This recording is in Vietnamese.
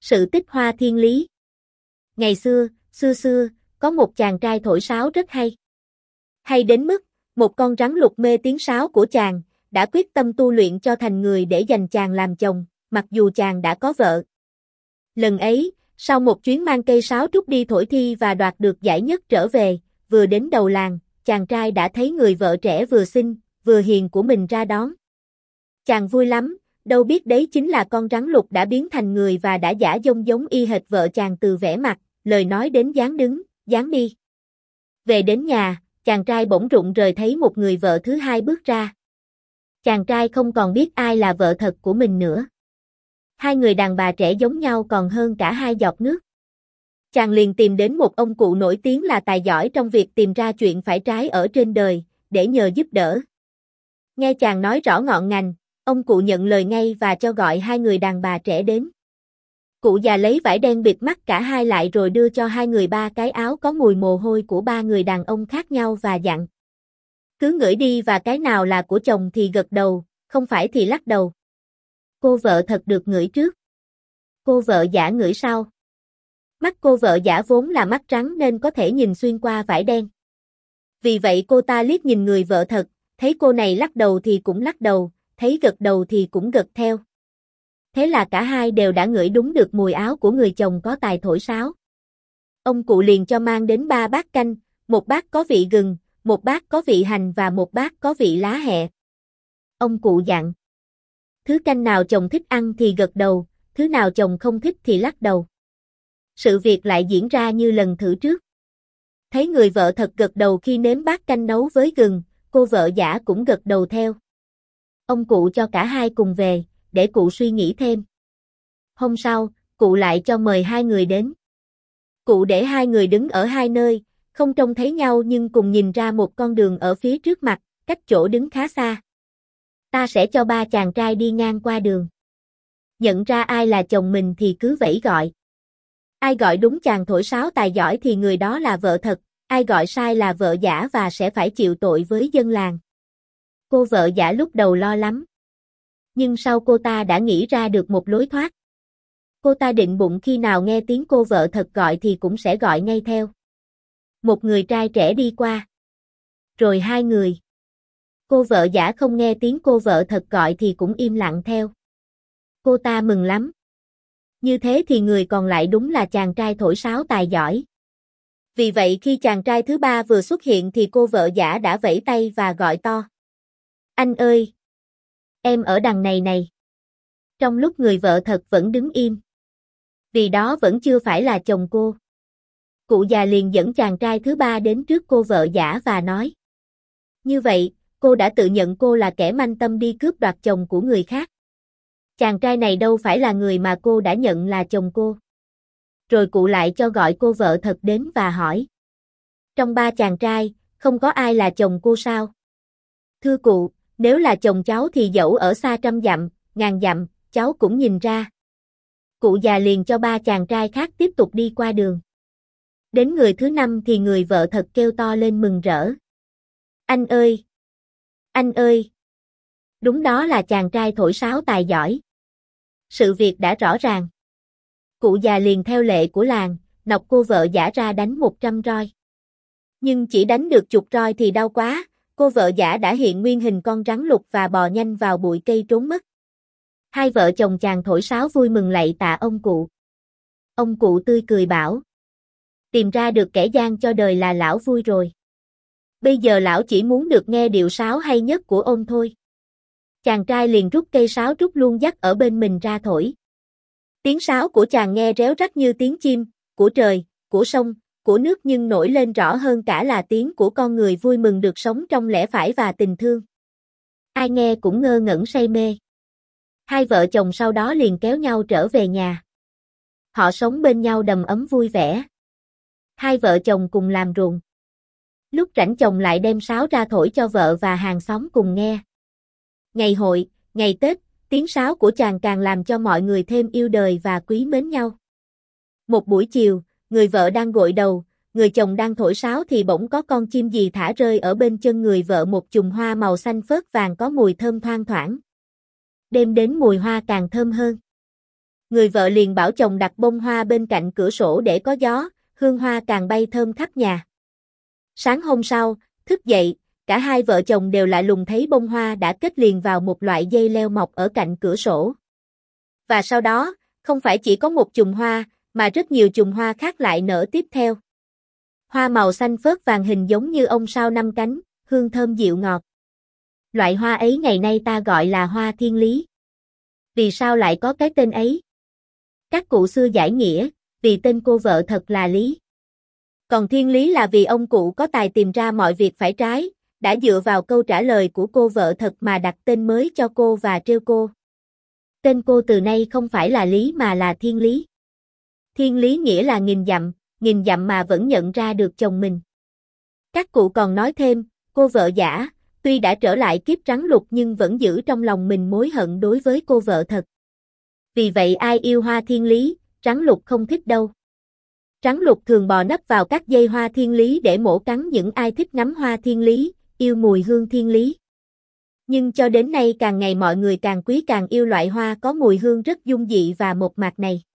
Sự tích Hoa Thiên Lý. Ngày xưa, xưa, có một chàng trai thổi sáo rất hay. Hay đến mức, một con rắn lục mê tiếng sáo của chàng, đã quyết tâm tu luyện cho thành người để giành chàng làm chồng, mặc dù chàng đã có vợ. Lần ấy, sau một chuyến mang cây sáo trúc đi thổi thi và đoạt được giải nhất trở về, vừa đến đầu làng, chàng trai đã thấy người vợ trẻ vừa xinh, vừa hiền của mình ra đón. Chàng vui lắm, đâu biết đấy chính là con rắn lục đã biến thành người và đã giả giống y hệt vợ chàng từ vẻ mặt, lời nói đến dáng đứng, dáng đi. Về đến nhà, chàng trai bỗng rụng rời thấy một người vợ thứ hai bước ra. Chàng trai không còn biết ai là vợ thật của mình nữa. Hai người đàn bà trẻ giống nhau còn hơn cả hai giọt nước. Chàng liền tìm đến một ông cụ nổi tiếng là tài giỏi trong việc tìm ra chuyện phải trái ở trên đời, để nhờ giúp đỡ. Nghe chàng nói rõ ngọn ngành, ông cụ nhận lời ngay và cho gọi hai người đàn bà trẻ đến. Cụ già lấy vải đen bịt mắt cả hai lại rồi đưa cho hai người ba cái áo có mùi mồ hôi của ba người đàn ông khác nhau và dặn: cứ ngửi đi và cái nào là của chồng thì gật đầu, không phải thì lắc đầu. Cô vợ thật được ngửi trước. Cô vợ giả ngửi sau. Mắt cô vợ giả vốn là mắt rắn nên có thể nhìn xuyên qua vải đen. Vì vậy cô ta liếc nhìn người vợ thật, thấy cô này lắc đầu thì cũng lắc đầu, thấy gật đầu thì cũng gật theo. Thế là cả hai đều đã ngửi đúng được mùi áo của người chồng có tài thổi sáo. Ông cụ liền cho mang đến 3 bát canh, một bát có vị gừng, một bát có vị hành và một bát có vị lá hẹ. Ông cụ dặn: thứ canh nào chồng thích ăn thì gật đầu, thứ nào chồng không thích thì lắc đầu. Sự việc lại diễn ra như lần thử trước. Thấy người vợ thật gật đầu khi nếm bát canh nấu với gừng, cô vợ giả cũng gật đầu theo. Ông cụ cho cả hai cùng về, để cụ suy nghĩ thêm. Hôm sau, cụ lại cho mời hai người đến. Cụ để hai người đứng ở hai nơi, không trông thấy nhau nhưng cùng nhìn ra một con đường ở phía trước mặt, cách chỗ đứng khá xa. Ta sẽ cho 3 chàng trai đi ngang qua đường. Nhận ra ai là chồng mình thì cứ vẫy gọi. Ai gọi đúng chàng thổi sáo tài giỏi thì người đó là vợ thật, ai gọi sai là vợ giả và sẽ phải chịu tội với dân làng. Cô vợ giả lúc đầu lo lắm. Nhưng sau cô ta đã nghĩ ra được một lối thoát. Cô ta định bụng khi nào nghe tiếng cô vợ thật gọi thì cũng sẽ gọi ngay theo. Một người trai trẻ đi qua. Rồi hai người. Cô vợ giả không nghe tiếng cô vợ thật gọi thì cũng im lặng theo. Cô ta mừng lắm. Như thế thì người còn lại đúng là chàng trai thổi sáo tài giỏi. Vì vậy khi chàng trai thứ ba vừa xuất hiện thì cô vợ giả đã vẫy tay và gọi to: anh ơi! Em ở đằng này này. Trong lúc người vợ thật vẫn đứng im. Vì đó vẫn chưa phải là chồng cô. Cụ già liền dẫn chàng trai thứ ba đến trước cô vợ giả và nói: như vậy, cô đã tự nhận cô là kẻ manh tâm đi cướp đoạt chồng của người khác. Chàng trai này đâu phải là người mà cô đã nhận là chồng cô. Rồi cụ lại cho gọi cô vợ thật đến và hỏi: trong 3 chàng trai, không có ai là chồng cô sao? Thưa cụ, nếu là chồng cháu thì dẫu ở xa trăm dặm, ngàn dặm, cháu cũng nhìn ra. Cụ già liền cho 3 chàng trai khác tiếp tục đi qua đường. Đến người thứ 5 thì người vợ thật kêu to lên mừng rỡ: anh ơi! Anh ơi! Đúng đó là chàng trai thổi sáo tài giỏi. Sự việc đã rõ ràng. Cụ già liền theo lệ của làng, nọc cô vợ giả ra đánh 100 roi. Nhưng chỉ đánh được chục roi thì đau quá, cô vợ giả đã hiện nguyên hình con rắn lục và bò nhanh vào bụi cây trốn mất. Hai vợ chồng chàng thổi sáo vui mừng lạy tạ ông cụ. Ông cụ tươi cười bảo: tìm ra được kẻ gian cho đời là lão vui rồi. Bây giờ lão chỉ muốn được nghe điệu sáo hay nhất của ông thôi. Chàng trai liền rút cây sáo trúc luôn dắt ở bên mình ra thổi. Tiếng sáo của chàng nghe réo rắt như tiếng chim, của trời, của sông, của nước nhưng nổi lên rõ hơn cả là tiếng của con người vui mừng được sống trong lẽ phải và tình thương. Ai nghe cũng ngơ ngẩn say mê. Hai vợ chồng sau đó liền kéo nhau trở về nhà. Họ sống bên nhau đầm ấm vui vẻ. Hai vợ chồng cùng làm ruộng. Lúc rảnh chồng lại đem sáo ra thổi cho vợ và hàng xóm cùng nghe. Ngày hội, ngày Tết, tiếng sáo của chàng càng làm cho mọi người thêm yêu đời và quý mến nhau. Một buổi chiều, người vợ đang gội đầu, người chồng đang thổi sáo thì bỗng có con chim gì thả rơi ở bên chân người vợ một chùm hoa màu xanh phớt vàng có mùi thơm thoang thoảng. Đêm đến mùi hoa càng thơm hơn. người vợ liền bảo chồng đặt bông hoa bên cạnh cửa sổ để có gió, hương hoa càng bay thơm khắp nhà. Sáng hôm sau, thức dậy, cả hai vợ chồng đều lạ lùng thấy bông hoa đã kết liền vào một loại dây leo mọc ở cạnh cửa sổ. Và sau đó, không phải chỉ có một chùm hoa, mà rất nhiều chùm hoa khác lại nở tiếp theo. Hoa màu xanh phớt vàng hình giống như ông sao năm cánh, hương thơm dịu ngọt. Loại hoa ấy ngày nay ta gọi là hoa thiên lý. Vì sao lại có cái tên ấy? Các cụ xưa giải nghĩa, vì tên cô vợ thật là Lý. Còn thiên lý là vì ông cụ có tài tìm ra mọi việc phải trái, đã dựa vào câu trả lời của cô vợ thật mà đặt tên mới cho cô và trêu cô. Tên cô từ nay không phải là Lý mà là Thiên Lý. Thiên Lý nghĩa là nghìn dặm mà vẫn nhận ra được chồng mình. Các cụ còn nói thêm, cô vợ giả, tuy đã trở lại kiếp rắn lục nhưng vẫn giữ trong lòng mình mối hận đối với cô vợ thật. Vì vậy ai yêu hoa thiên lý, rắn lục không thích đâu. Rắn lục thường bò nấp vào các dây hoa thiên lý để mổ cắn những ai thích ngắm hoa thiên lý, yêu mùi hương thiên lý. Nhưng cho đến nay càng ngày mọi người càng quý càng yêu loại hoa có mùi hương rất dung dị và mộc mạc này.